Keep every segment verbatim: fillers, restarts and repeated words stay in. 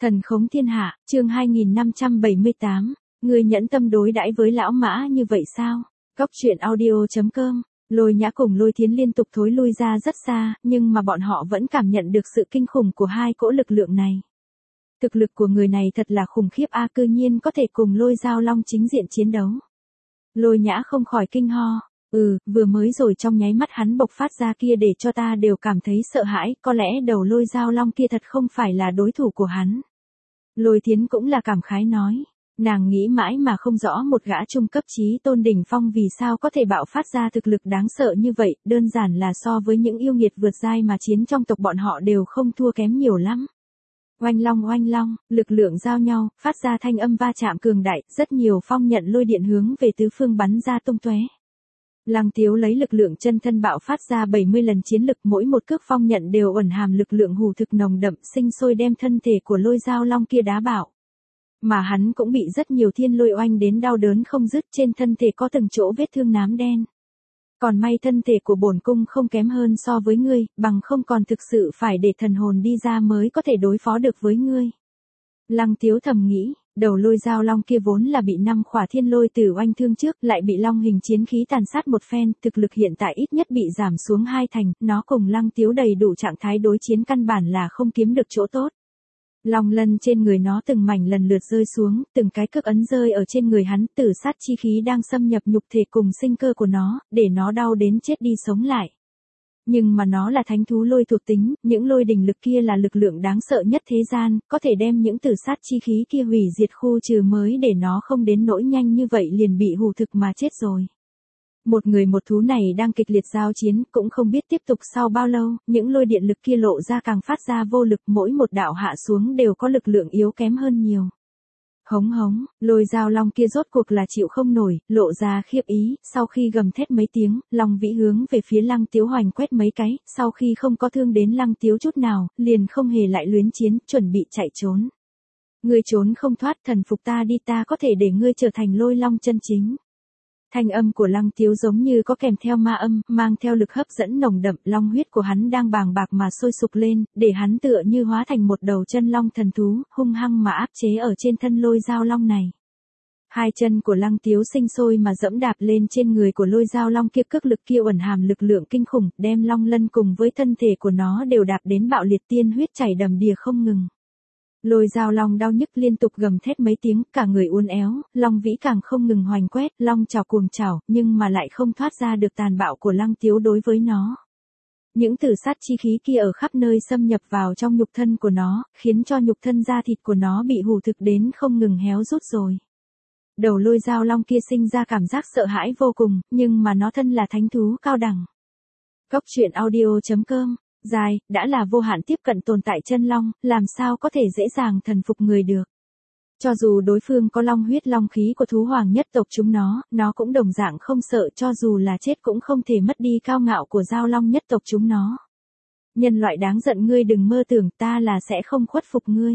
Thần khống thiên hạ, chương hai nghìn năm trăm bảy mươi tám. Ngươi nhẫn tâm đối đãi với lão mã như vậy sao? Cóc truyện audio chấm com. Lôi Nhã cùng Lôi Thiến liên tục thối lui ra rất xa, nhưng mà bọn họ vẫn cảm nhận được sự kinh khủng của hai cỗ lực lượng này. Thực lực của người này thật là khủng khiếp a, cư nhiên có thể cùng Lôi Giao Long chính diện chiến đấu. Lôi Nhã không khỏi kinh ho. Ừ, vừa mới rồi trong nháy mắt hắn bộc phát ra kia để cho ta đều cảm thấy sợ hãi, có lẽ đầu Lôi Giao Long kia thật không phải là đối thủ của hắn. Lôi Thiến cũng là cảm khái nói, nàng nghĩ mãi mà không rõ một gã trung cấp chí tôn đỉnh phong vì sao có thể bạo phát ra thực lực đáng sợ như vậy, đơn giản là so với những yêu nghiệt vượt giai mà chiến trong tộc bọn họ đều không thua kém nhiều lắm. Oanh long oanh long, lực lượng giao nhau, phát ra thanh âm va chạm cường đại, rất nhiều phong nhận lôi điện hướng về tứ phương bắn ra tung tóe. Lăng Tiếu lấy lực lượng chân thân bạo phát ra bảy mươi lần chiến lực, mỗi một cước phong nhận đều ẩn hàm lực lượng hù thực nồng đậm, sinh sôi đem thân thể của Lôi Giao Long kia đá bạo. Mà hắn cũng bị rất nhiều thiên lôi oanh đến đau đớn không dứt, trên thân thể có từng chỗ vết thương nám đen. Còn may thân thể của bổn cung không kém hơn so với ngươi, bằng không còn thực sự phải để thần hồn đi ra mới có thể đối phó được với ngươi. Lăng Tiếu thầm nghĩ, đầu Lôi Giao Long kia vốn là bị năm khỏa thiên lôi tử oanh thương trước, lại bị long hình chiến khí tàn sát một phen, thực lực hiện tại ít nhất bị giảm xuống hai thành, nó cùng Lăng Tiếu đầy đủ trạng thái đối chiến căn bản là không kiếm được chỗ tốt. Long lân trên người nó từng mảnh lần lượt rơi xuống, từng cái cực ấn rơi ở trên người hắn, tử sát chi khí đang xâm nhập nhục thể cùng sinh cơ của nó, để nó đau đến chết đi sống lại. Nhưng mà nó là thánh thú lôi thuộc tính, những lôi đình lực kia là lực lượng đáng sợ nhất thế gian, có thể đem những tử sát chi khí kia hủy diệt khu trừ mới để nó không đến nỗi nhanh như vậy liền bị hù thực mà chết rồi. Một người một thú này đang kịch liệt giao chiến, cũng không biết tiếp tục sau bao lâu, những lôi điện lực kia lộ ra càng phát ra vô lực, mỗi một đạo hạ xuống đều có lực lượng yếu kém hơn nhiều. Hống hống, Lôi Giao Long kia rốt cuộc là chịu không nổi, lộ ra khiếp ý, sau khi gầm thét mấy tiếng, Long Vĩ hướng về phía Lăng Tiếu hoành quét mấy cái, sau khi không có thương đến Lăng Tiếu chút nào, liền không hề lại luyến chiến, chuẩn bị chạy trốn. Ngươi trốn không thoát, thần phục ta đi, ta có thể để ngươi trở thành Lôi Long chân chính. Thanh âm của Lăng Tiếu giống như có kèm theo ma âm, mang theo lực hấp dẫn nồng đậm, long huyết của hắn đang bàng bạc mà sôi sục lên, để hắn tựa như hóa thành một đầu chân long thần thú, hung hăng mà áp chế ở trên thân Lôi Giao Long này. Hai chân của Lăng Tiếu sinh sôi mà dẫm đạp lên trên người của Lôi Giao Long kia, cước lực kia ẩn hàm lực lượng kinh khủng, đem long lân cùng với thân thể của nó đều đạp đến bạo liệt, tiên huyết chảy đầm đìa không ngừng. Lôi Giao Long đau nhức liên tục gầm thét mấy tiếng, cả người uốn éo, Long Vĩ càng không ngừng hoành quét, long chảo cuồng chảo, nhưng mà lại không thoát ra được tàn bạo của Lăng Tiếu đối với nó. Những tử sát chi khí kia ở khắp nơi xâm nhập vào trong nhục thân của nó, khiến cho nhục thân da thịt của nó bị hủ thực đến không ngừng héo rút rồi. Đầu Lôi Giao Long kia sinh ra cảm giác sợ hãi vô cùng, nhưng mà nó thân là thánh thú cao đẳng. Cóc truyện audio chấm com. Dài, đã là vô hạn tiếp cận tồn tại chân long, làm sao có thể dễ dàng thần phục người được. Cho dù đối phương có long huyết long khí của thú hoàng nhất tộc chúng nó, nó cũng đồng dạng không sợ, cho dù là chết cũng không thể mất đi cao ngạo của giao long nhất tộc chúng nó. Nhân loại đáng giận, ngươi đừng mơ tưởng ta là sẽ không khuất phục ngươi.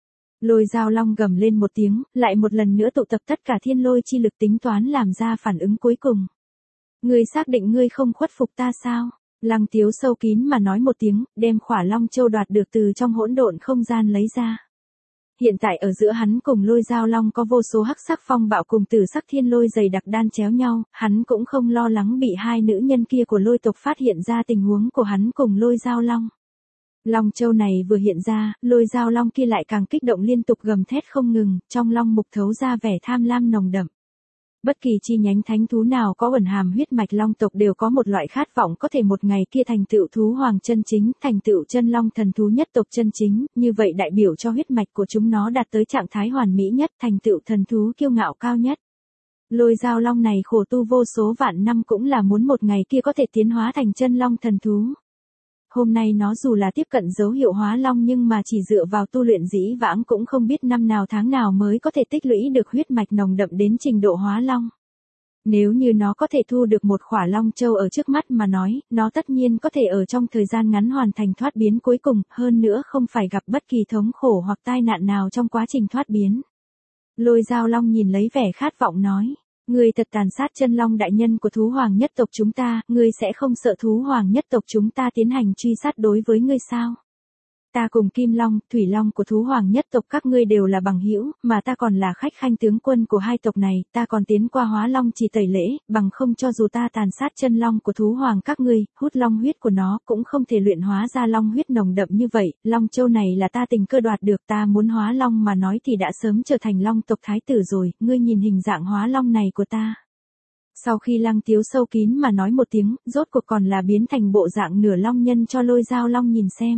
Lôi Giao Long gầm lên một tiếng, lại một lần nữa tụ tập tất cả thiên lôi chi lực tính toán làm ra phản ứng cuối cùng. Ngươi xác định ngươi không khuất phục ta sao? Lăng Tiếu sâu kín mà nói một tiếng, đem khỏa long châu đoạt được từ trong hỗn độn không gian lấy ra. Hiện tại ở giữa hắn cùng Lôi Giao Long có vô số hắc sắc phong bạo cùng tử sắc thiên lôi dày đặc đan chéo nhau, hắn cũng không lo lắng bị hai nữ nhân kia của Lôi tộc phát hiện ra tình huống của hắn cùng Lôi Giao Long. Long châu này vừa hiện ra, Lôi Giao Long kia lại càng kích động liên tục gầm thét không ngừng, trong long mục thấu ra vẻ tham lam nồng đậm. Bất kỳ chi nhánh thánh thú nào có ẩn hàm huyết mạch long tộc đều có một loại khát vọng có thể một ngày kia thành tựu thú hoàng chân chính, thành tựu chân long thần thú nhất tộc chân chính, như vậy đại biểu cho huyết mạch của chúng nó đạt tới trạng thái hoàn mỹ nhất, thành tựu thần thú kiêu ngạo cao nhất. Lôi Giao Long này khổ tu vô số vạn năm cũng là muốn một ngày kia có thể tiến hóa thành chân long thần thú. Hôm nay nó dù là tiếp cận dấu hiệu hóa long nhưng mà chỉ dựa vào tu luyện dĩ vãng cũng không biết năm nào tháng nào mới có thể tích lũy được huyết mạch nồng đậm đến trình độ hóa long. Nếu như nó có thể thu được một khỏa long châu ở trước mắt mà nói, nó tất nhiên có thể ở trong thời gian ngắn hoàn thành thoát biến cuối cùng, hơn nữa không phải gặp bất kỳ thống khổ hoặc tai nạn nào trong quá trình thoát biến. Lôi Giao Long nhìn lấy vẻ khát vọng nói. Ngươi thật tàn sát chân long đại nhân của thú hoàng nhất tộc chúng ta, ngươi sẽ không sợ thú hoàng nhất tộc chúng ta tiến hành truy sát đối với ngươi sao? ta cùng Kim Long, Thủy Long của thú hoàng nhất tộc các ngươi đều là bằng hữu, mà ta còn là khách khanh tướng quân của hai tộc này, ta còn tiến qua hóa long chỉ tẩy lễ, bằng không cho dù ta tàn sát chân long của thú hoàng các ngươi, hút long huyết của nó cũng không thể luyện hóa ra long huyết nồng đậm như vậy, long châu này là ta tình cơ đoạt được, ta muốn hóa long mà nói thì đã sớm trở thành long tộc thái tử rồi, ngươi nhìn hình dạng hóa long này của ta. Sau khi Lăng Tiếu sâu kín mà nói một tiếng, rốt cuộc còn là biến thành bộ dạng nửa long nhân cho Lôi Dao Long nhìn xem.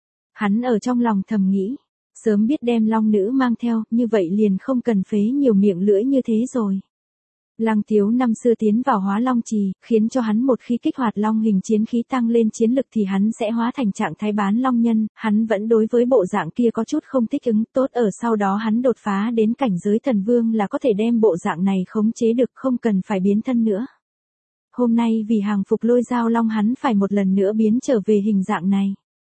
Hắn ở trong lòng thầm nghĩ, sớm biết đem long nữ mang theo, như vậy liền không cần phế nhiều miệng lưỡi như thế rồi. Lăng Tiếu năm xưa tiến vào hóa long trì, khiến cho hắn một khi kích hoạt long hình chiến khí tăng lên chiến lực thì hắn sẽ hóa thành trạng thái bán long nhân, hắn vẫn đối với bộ dạng kia có chút không thích ứng, tốt ở sau đó hắn đột phá đến cảnh giới thần vương là có thể đem bộ dạng này khống chế được, không cần phải biến thân nữa. Hôm nay vì hàng phục Lôi Dao Long hắn phải một lần nữa biến trở về hình dạng này.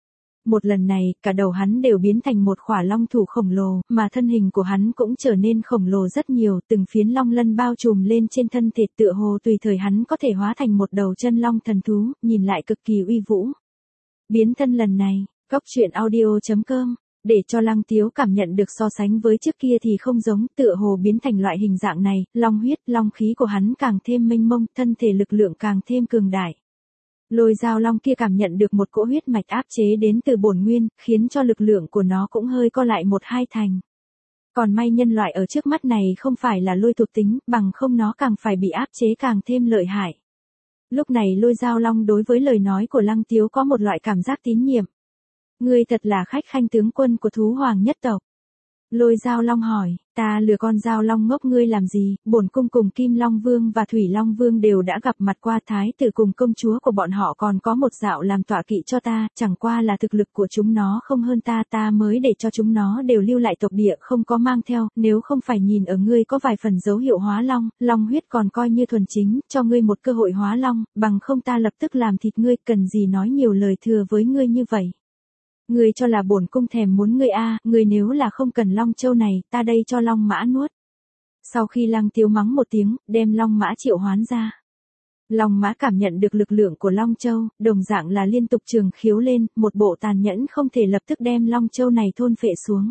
Một lần này, cả đầu hắn đều biến thành một khỏa long thủ khổng lồ, mà thân hình của hắn cũng trở nên khổng lồ rất nhiều, từng phiến long lân bao trùm lên trên thân thể tựa hồ tùy thời hắn có thể hóa thành một đầu chân long thần thú, nhìn lại cực kỳ uy vũ. Biến thân lần này, Cóc Truyện Audio chấm com, để cho Lăng Tiếu cảm nhận được so sánh với trước kia thì không giống, tựa hồ biến thành loại hình dạng này, long huyết, long khí của hắn càng thêm mênh mông, thân thể lực lượng càng thêm cường đại. Lôi Dao Long kia cảm nhận được một cỗ huyết mạch áp chế đến từ bổn nguyên, khiến cho lực lượng của nó cũng hơi co lại một hai thành. Còn may nhân loại ở trước mắt này không phải là lôi thuộc tính, bằng không nó càng phải bị áp chế càng thêm lợi hại. Lúc này Lôi Dao Long đối với lời nói của Lăng Tiếu có một loại cảm giác tín nhiệm. Ngươi thật là khách khanh tướng quân của thú hoàng nhất tộc. Lôi Dao Long hỏi, ta lừa con Dao Long ngốc ngươi làm gì, bổn cung cùng Kim Long Vương và Thủy Long Vương đều đã gặp mặt qua, thái tử cùng công chúa của bọn họ còn có một dạo làm tọa kỵ cho ta, chẳng qua là thực lực của chúng nó không hơn ta, ta mới để cho chúng nó đều lưu lại tộc địa không có mang theo, nếu không phải nhìn ở ngươi có vài phần dấu hiệu hóa long, long huyết còn coi như thuần chính, cho ngươi một cơ hội hóa long, bằng không ta lập tức làm thịt ngươi, cần gì nói nhiều lời thừa với ngươi như vậy. Ngươi cho là bổn cung thèm muốn ngươi a, à, ngươi nếu là không cần long châu này, ta đây cho long mã nuốt. Sau khi Lăng Tiếu mắng một tiếng, đem long mã triệu hoán ra. Long mã cảm nhận được lực lượng của long châu, đồng dạng là liên tục trường khiếu lên, một bộ tàn nhẫn không thể lập tức đem long châu này thôn phệ xuống.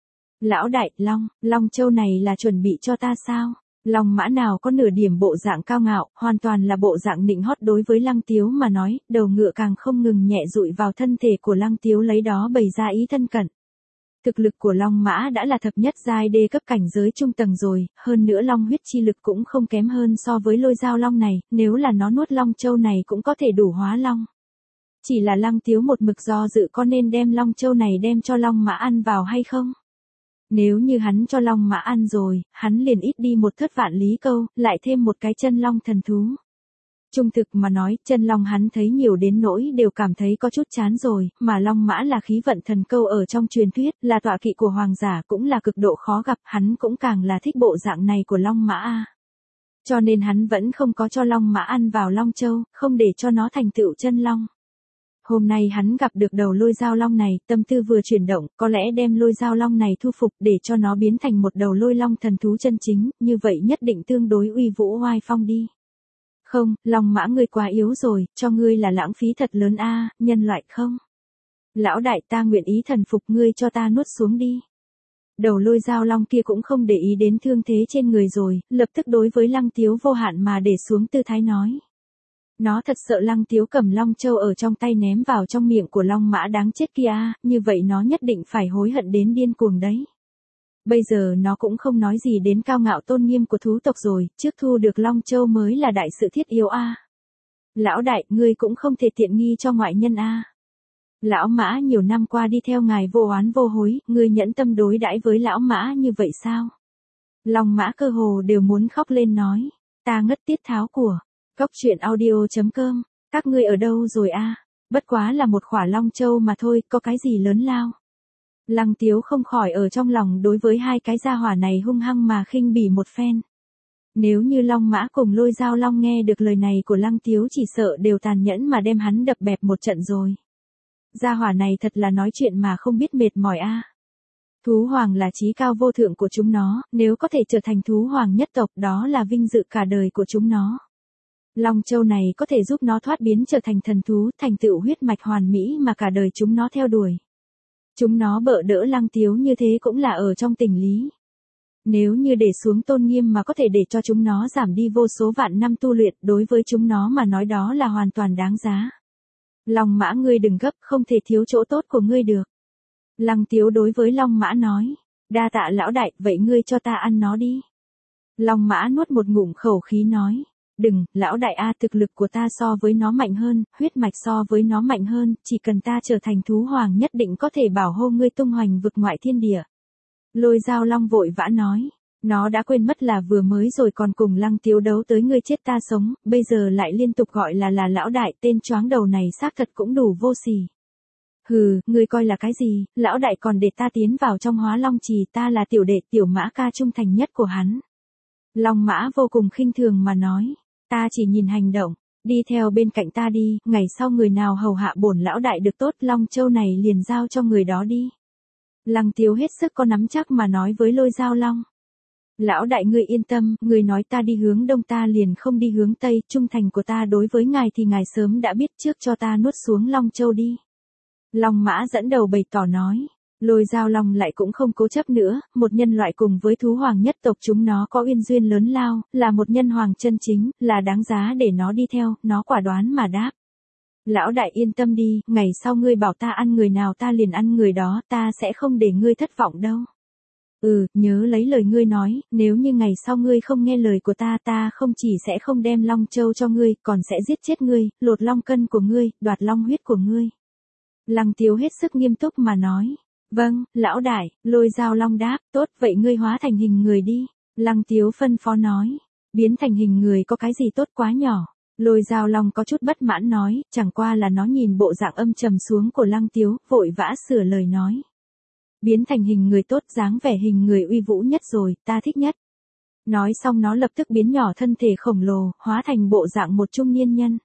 Lão đại, long, long châu này là chuẩn bị cho ta sao? Long mã nào có nửa điểm bộ dạng cao ngạo, hoàn toàn là bộ dạng nịnh hót đối với Lăng Tiếu mà nói, đầu ngựa càng không ngừng nhẹ dụi vào thân thể của Lăng Tiếu lấy đó bày ra ý thân cận. Thực lực của Long mã đã là thập nhất giai đê cấp cảnh giới trung tầng rồi, hơn nữa long huyết chi lực cũng không kém hơn so với Lôi Dao Long này, nếu là nó nuốt long châu này cũng có thể đủ hóa long. Chỉ là Lăng Tiếu một mực do dự có nên đem long châu này đem cho long mã ăn vào hay không? Nếu như hắn cho long mã ăn rồi, hắn liền ít đi một thất vạn lý câu, lại thêm một cái chân long thần thú. Trung thực mà nói, chân long hắn thấy nhiều đến nỗi đều cảm thấy có chút chán rồi, mà long mã là khí vận thần câu ở trong truyền thuyết, là tọa kỵ của hoàng giả cũng là cực độ khó gặp, hắn cũng càng là thích bộ dạng này của long mã a. Cho nên hắn vẫn không có cho long mã ăn vào long châu, không để cho nó thành tựu chân long. Hôm nay hắn gặp được đầu Lôi Dao Long này, tâm tư vừa chuyển động, có lẽ đem Lôi Dao Long này thu phục để cho nó biến thành một đầu lôi long thần thú chân chính, như vậy nhất định tương đối uy vũ oai phong đi. Không, long mã ngươi quá yếu rồi, cho ngươi là lãng phí thật lớn a, à, nhân loại không. Lão đại ta nguyện ý thần phục ngươi cho ta nuốt xuống đi. Đầu Lôi Dao Long kia cũng không để ý đến thương thế trên người rồi, lập tức đối với Lăng Tiếu vô hạn mà để xuống tư thái nói. Nó thật sợ Lăng Tiếu cầm long châu ở trong tay ném vào trong miệng của long mã đáng chết kia, như vậy nó nhất định phải hối hận đến điên cuồng đấy. Bây giờ nó cũng không nói gì đến cao ngạo tôn nghiêm của thú tộc rồi, trước thu được long châu mới là đại sự thiết yếu a. Lão đại, ngươi cũng không thể tiện nghi cho ngoại nhân a. Lão mã nhiều năm qua đi theo ngài vô oán vô hối, ngươi nhẫn tâm đối đãi với lão mã như vậy sao? Long mã cơ hồ đều muốn khóc lên nói, ta ngất tiết tháo của. Cóc Truyện Audio chấm com, các ngươi ở đâu rồi a? À? Bất quá là một khỏa long châu mà thôi, có cái gì lớn lao. Lăng Tiếu không khỏi ở trong lòng đối với hai cái gia hỏa này hung hăng mà khinh bỉ một phen. Nếu như Long Mã cùng Lôi Dao Long nghe được lời này của Lăng Tiếu chỉ sợ đều tàn nhẫn mà đem hắn đập bẹp một trận rồi. Gia hỏa này thật là nói chuyện mà không biết mệt mỏi a. À. Thú hoàng là chí cao vô thượng của chúng nó, nếu có thể trở thành thú hoàng nhất tộc đó là vinh dự cả đời của chúng nó. Long châu này có thể giúp nó thoát biến trở thành thần thú, thành tựu huyết mạch hoàn mỹ mà cả đời chúng nó theo đuổi. Chúng nó bợ đỡ Lăng Tiếu như thế cũng là ở trong tình lý. Nếu như để xuống tôn nghiêm mà có thể để cho chúng nó giảm đi vô số vạn năm tu luyện, đối với chúng nó mà nói đó là hoàn toàn đáng giá. Long Mã ngươi đừng gấp, không thể thiếu chỗ tốt của ngươi được. Lăng Tiếu đối với Long Mã nói, đa tạ lão đại, vậy ngươi cho ta ăn nó đi. Long Mã nuốt một ngụm khẩu khí nói, đừng, lão đại a, thực lực của ta so với nó mạnh hơn, huyết mạch so với nó mạnh hơn, chỉ cần ta trở thành thú hoàng nhất định có thể bảo hộ ngươi tung hoành vực ngoại thiên địa. Lôi Dao Long vội vã nói, nó đã quên mất là vừa mới rồi còn cùng Lăng Tiếu đấu tới ngươi chết ta sống, bây giờ lại liên tục gọi là là lão đại, tên choáng đầu này xác thật cũng đủ vô sỉ. Hừ, ngươi coi là cái gì, lão đại còn để ta tiến vào trong Hóa Long Trì, ta là tiểu đệ tiểu Mã ca trung thành nhất của hắn. Long Mã vô cùng khinh thường mà nói, ta chỉ nhìn hành động, đi theo bên cạnh ta đi, ngày sau người nào hầu hạ bổn lão đại được tốt, Long Châu này liền giao cho người đó đi. Lăng Tiếu hết sức có nắm chắc mà nói với Lôi Dao Long. Lão đại ngươi yên tâm, người nói ta đi hướng đông ta liền không đi hướng tây, trung thành của ta đối với ngài thì ngài sớm đã biết, trước cho ta nuốt xuống Long Châu đi. Long Mã dẫn đầu bày tỏ nói. Lôi Dao Long lại cũng không cố chấp nữa, một nhân loại cùng với thú hoàng nhất tộc chúng nó có uyên duyên lớn lao, là một nhân hoàng chân chính, là đáng giá để nó đi theo, nó quả đoán mà đáp. Lão đại yên tâm đi, ngày sau ngươi bảo ta ăn người nào ta liền ăn người đó, ta sẽ không để ngươi thất vọng đâu. Ừ, nhớ lấy lời ngươi nói, nếu như ngày sau ngươi không nghe lời của ta, ta không chỉ sẽ không đem Long Châu cho ngươi, còn sẽ giết chết ngươi, lột long cân của ngươi, đoạt long huyết của ngươi. Lăng Tiếu hết sức nghiêm túc mà nói. Vâng, lão đại, Lôi Dao Long đáp, tốt, vậy ngươi hóa thành hình người đi. Lăng Tiếu phân phó nói, biến thành hình người có cái gì tốt quá nhỏ. Lôi Dao Long có chút bất mãn nói, chẳng qua là nó nhìn bộ dạng âm trầm xuống của Lăng Tiếu, vội vã sửa lời nói. Biến thành hình người tốt, dáng vẻ hình người uy vũ nhất rồi, ta thích nhất. Nói xong nó lập tức biến nhỏ thân thể khổng lồ, hóa thành bộ dạng một trung niên nhân.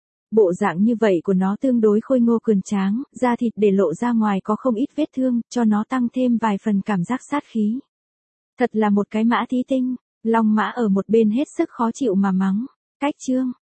Bộ dạng như vậy của nó tương đối khôi ngô cường tráng, da thịt để lộ ra ngoài có không ít vết thương, cho nó tăng thêm vài phần cảm giác sát khí. Thật là một cái mã thí tinh, Long Mã ở một bên hết sức khó chịu mà mắng. Cách chương